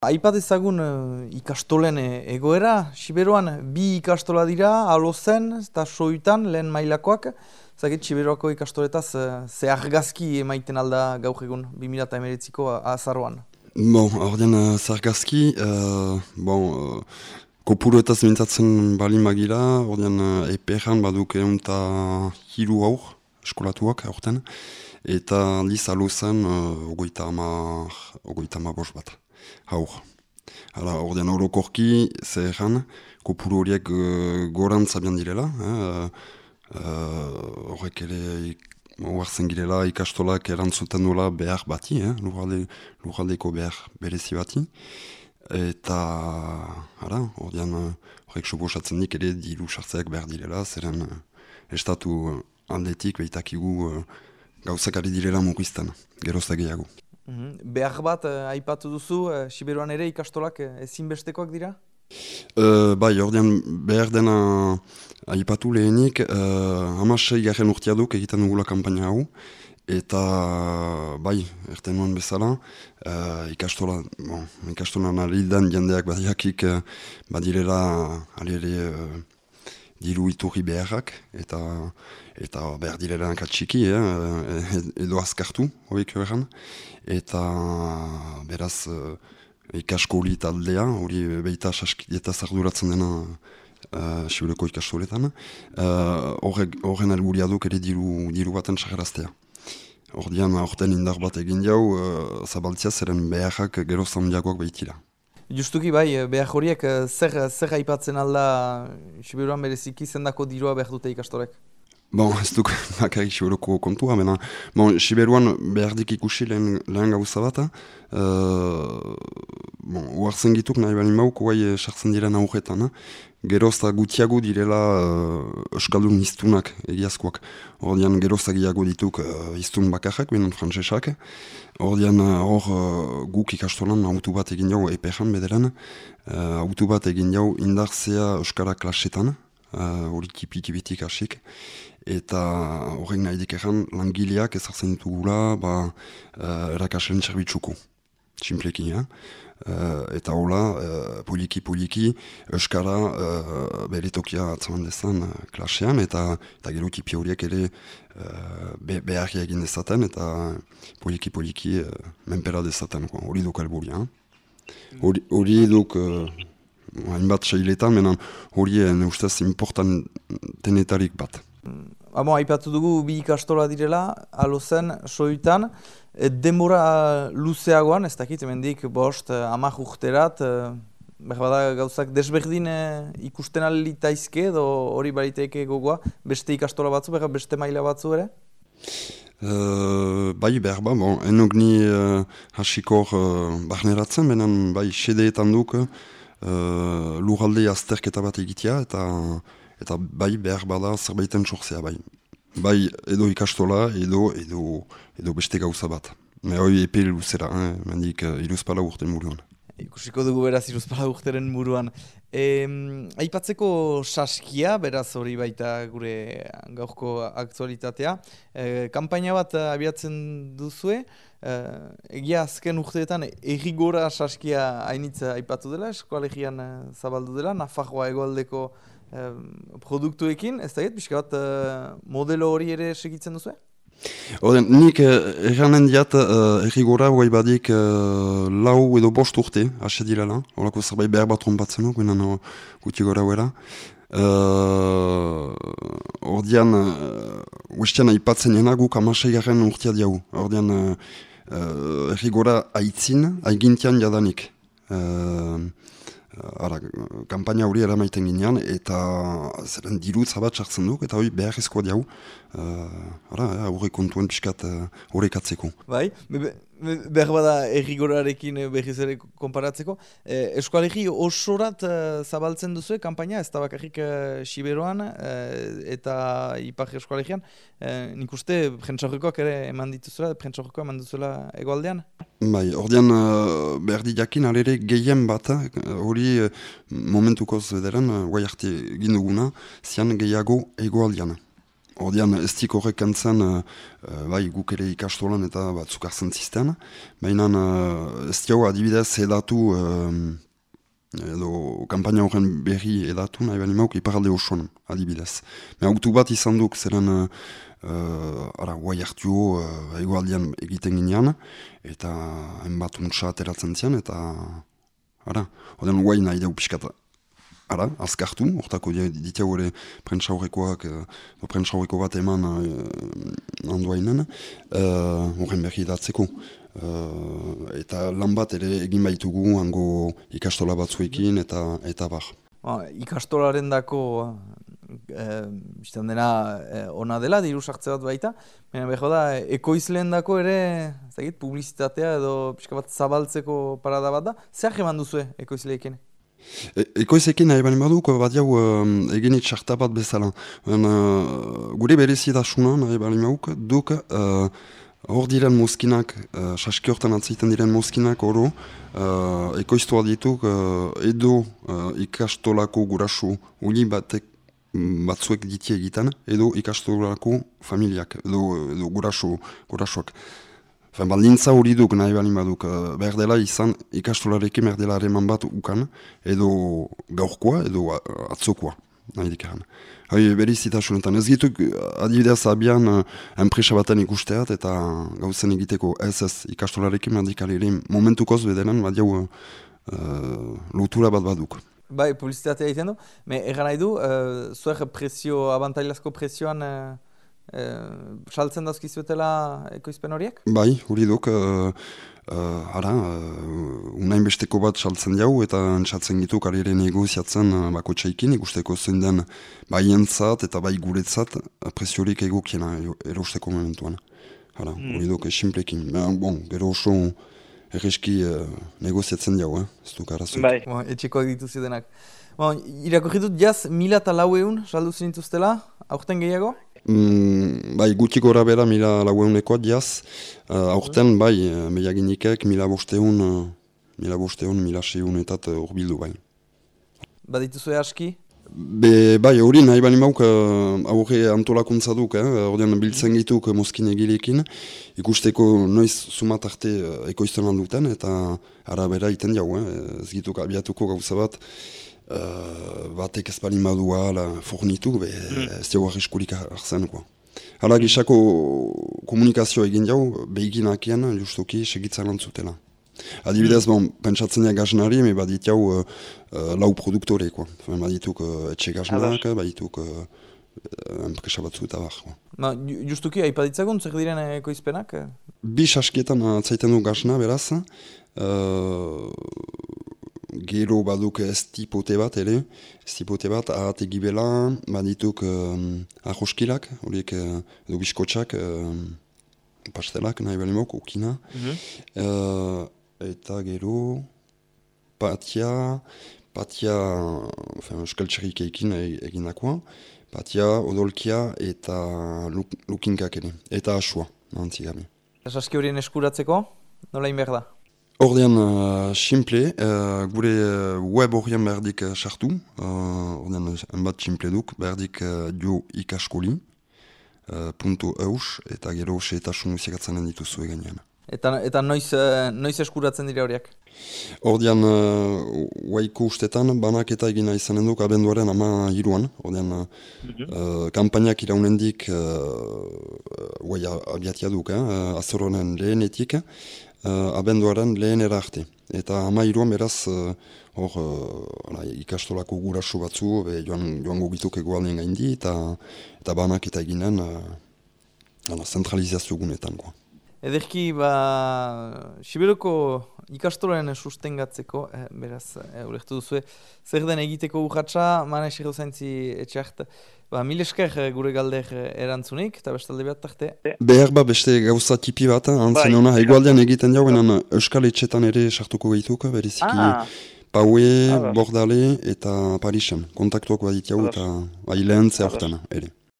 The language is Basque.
Aipat ezagun ikastolen egoera, Siberuan bi ikastola dira, Alozen eta Soitan lehen mailakoak. Zagit, Siberuako ikastoletaz ze argazki emaiten alda gaur egun 2019ko azaroan. Bon, ordean zargazki, kopuruetaz mintzatzen bali magira, ordean eperan baduk eunta hiru aur, eskolatuak aurten, eta aldiz Alozen ogoita ama bost bat. Haur. Hala, ordean orokorki, zeheran, kopuru horiek gorantz abian direla. Horrek ere oartzen girela ikastolak erantzuten duela behar bati, lurraldeko behar berezi bati. Eta, ordean horrek suposatzen dik ere diru sartzeak behar direla, zeren estatu aldetik behitakigu gauzak ari direla mugizten, gerozta gehiago. Behar bat aipatu duzu, Siberuan ere ikastolak ezinbestekoak dira? Bai, ordean behar dena aipatu lehenik, 16 urtea duk egiten dugula kampaina hau, eta bai, erten nuen bezala, ikastolan alildan jendeak badiakik badirela diru iturri beharrak, eta behar direla txiki, edo azkartu, horiek erran. Eta beraz ikaskoli taldea, hori behita saskietaz arduratzen dena Siberoko ikastoletan, horren helburia duk ere diru baten sagaraztea. Ordean, aurten indar bat egin jau, zabaltzia zeren beharrak gero zandiagoak behitira. Justuki bai, behar horiek zer aipatzen alda Siberuan bereziki zendako dirua behar dute ikastolek? Bon, ez duk bakarrik Siberoko kontua, bena, Siberuan behardik ikusi lehen gauza bat, oartzen gituk nahi bali mauk, guai sartzen diren aurretan, gerozta gutiago direla euskaldun hiztunak egiazkoak. Ordean gerozta gehiago dituk hiztun bakarrak, benen frantsesak. Ordean hor guk ikastolan autu bat egin jau eperan bederen, autu bat egin jau indarzea euskara klasetan, hori tipi-tipitik hasik. Eta horrek nahi dikeran langileak ezartzen ditugula erakasleen zerbitzuko. Simpleki, eta hola, poliki-poliki, euskara bere tokia atzaman dezan klasean, eta gero tipi horiek ere beharri egin dezaten, eta poliki-poliki menpera dezaten, hori duk alburia. Hori duk hainbat sailetan, menan hori ustez importantenetarik bat. Aipatu dugu bi ikastola direla, Alozen, Soitan, denbora luzeagoan, ez dakit, hemendik bost, 10 urterat, bada gauzak desberdin ikusten alitaizke, edo hori bariteike gogoa, beste ikastola batzu, beste maila batzu ere? Bai, behar ba, enok ni hasikor barneratzen, benen bai sedeetan duk lurralde azterketa bat egitea, eta bai behar bada zerbaiten sortzea, bai. Bai edo ikastola, edo beste gauza bat. Hoi epe luzera, mendik iruzpala urten muruan. Ikusiko dugu beraz iruzpala urteren muruan. Aipatzeko saskia, beraz hori baita gure gaurko aktualitatea. Kampaina bat abiatzen duzue, egia azken urteetan errigora saskia hainitza aipatu dela, eskoalegian zabaldu dela, Nafarroa hegoaldeko produktuekin, ez da pixka bat modelo hori ere segitzen duzu? Nik erranen diat errigora guai badik 4 edo 5 urte, hase direla, horako zerbait behar bat trompatzen duk, ginen guti gora huera. Ordean, uestean aipatzen jena guk 16 urtea diagu. Ordean, errigora aitzin, aigintian jadanik. Kampaina hori eramaiten ginean, eta zeren diru zabat sartzen duk, eta hori beharrezkoa diau, horre kontuen pixkat horrekatzeko. Bai, behar bada errigorarekin berriz ere konparatzeko. Eskualegi osorat zabaltzen duzu kampaina, ez da bakarrik Siberuan eta Ipar Eskualegian. Nik uste prentsaurrekoak ere eman dituzula, prentsaurrekoa eman duzuela hegoaldean? Bai, ordean behar di jakin alere gehien bat, hori momentukoz bederen, guai arte egin duguna, zian gehiago hegoaldean. Ordean ez dik horrek kantzen, bai guk ere ikastolan eta batzuk hartzen zisten, baina ez diago adibidez edatu, edo kampaina horren berri edatu nahi bali mauk iparalde osoan adibidez. Autu bat izan duk zeren guai hartio egualdian egiten ginean, eta hainbat untsa ateratzen zian, eta ordean guai nahi dugu pixkat azkartu, hortako ditia gore prentsaurreko bat eman handuainen, horren berri datzeko. Eta lan bat ere egin baitugu hango ikastola batzuekin eta bar. Ikastolaren dako biztan dena ona dela, diru sartze bat baita, baina beho da, ekoizleen dako ere, zagit, publizitatea edo pixka bat zabaltzeko parada bat da, zer eman duzue ekoizleekin? Ekoizekin nahi bani baduk, bat jau eginit sarta bat bezala. Gure berezidasuna nahi bani baduk, duk hor diren mozkinak, saski hortan atzaiten diren mozkinak oro, ekoiztua dituk edo ikastolako gurasu uli batzuek ditie egiten, edo ikastolako familiak, edo gurasuak. Baldintza hori duk nahi bali baduk, behar dela izan ikastolarekin behar dela hareman bat ukan, edo gaurkoa, edo atzokoa, nahi dikeran. Berizitasunetan ez gituk adibidez abian enpresa baten ikusteat eta gauzen egiteko ez ikastolarekin behar dikalerin momentukoz bedenen bat jau lotura bat baduk. Bai, publizitatea egiten du, egan nahi du, zuek abantailazko presioan saltzen dauzkizuetela ekoizpen horiek? Bai, hori duk, unain besteko bat saltzen jau eta entzatzen gitu karriere negoziatzen bako txaikin, ikusteko zein den bai entzat eta bai guretzat presiorik egokiena erosteko momentuan. Hori duk, simplekin. Gero oso erreski negoziatzen jau, ez duk arazoik. Bai. Etxekoak dituzi denak. Irakorritut jaz 1.400 saldu zinituztela, aurten gehiago? Bai, gutik gora bera 1.400 jaz, aurten bai, mehiaginikek 1.500, 1.600 etat urbildu bai. Badituzue aski? Bai, hori nahi bani mauk aurre antolakuntza duk, ordean biltzen gituk mozkin egilekin, ikusteko noiz sumat arte ekoizten handuten, eta arabera iten jau, ez gituk abiatuko gauza bat, batek ez bali madua fornitu, ez jau arriskurik hartzen. Hala gisako komunikazio egin jau, behigin hakian justuki segitzen lantzutela. Adibidez, pentsatzen ja gaznari, badit jau lau produktore. Badituk etxe gaznak, badituk enpresa batzu eta bar. Justuki, aipaditzagun, zer diren ekoizpenak? Bi saskietan atzaiten du gazna, beraz. Gero baduk estipote bat, ahat egibela, badituk arroskilak, horiek edo biskotxak, pastelak, nahi balimok, ukina. Eta gero patia, euskaltxerik eikin eginakoa, patia, odolkia eta lukinkak ere, eta asua, nantzigami. Saski horien eskuratzeko, nola inber da? Ordean, simple, gure web horien berdik sartu, ordean, enbat simple duk, berdik jo ikaskoli, .eus, eta gero seetasun usiakatzen dituzu eganean. Eta noiz eskuratzen dira horiak? Ordean, waiko ustetan, banak eta egina izanen duk abenduaren 13an, ordean, kampainak iraunendik wai abiatia duk, azoronen lehenetik, abenduaren lehen erarte. Eta 13an beraz, ikastolako guraso batzu, joango gituk egoalden gaindi, eta banak eta eginen zentralizazio gunetan. Ederki, Sibiroko ikastolaren sustengatzeko, beraz, ulektu duzue, zer den egiteko urratxa, Manes Erdozaintzi etxart, mil esker gure galder erantzunik, eta bestalde bat tarte. Behar beste gauza tipi bat, antzen hona, egualdean egiten jau, euskal etxetan ere sartuko gehituko, beriziki Paue, Bordale eta Parisen. Kontaktuak badit jau eta lehentzea hortan ere.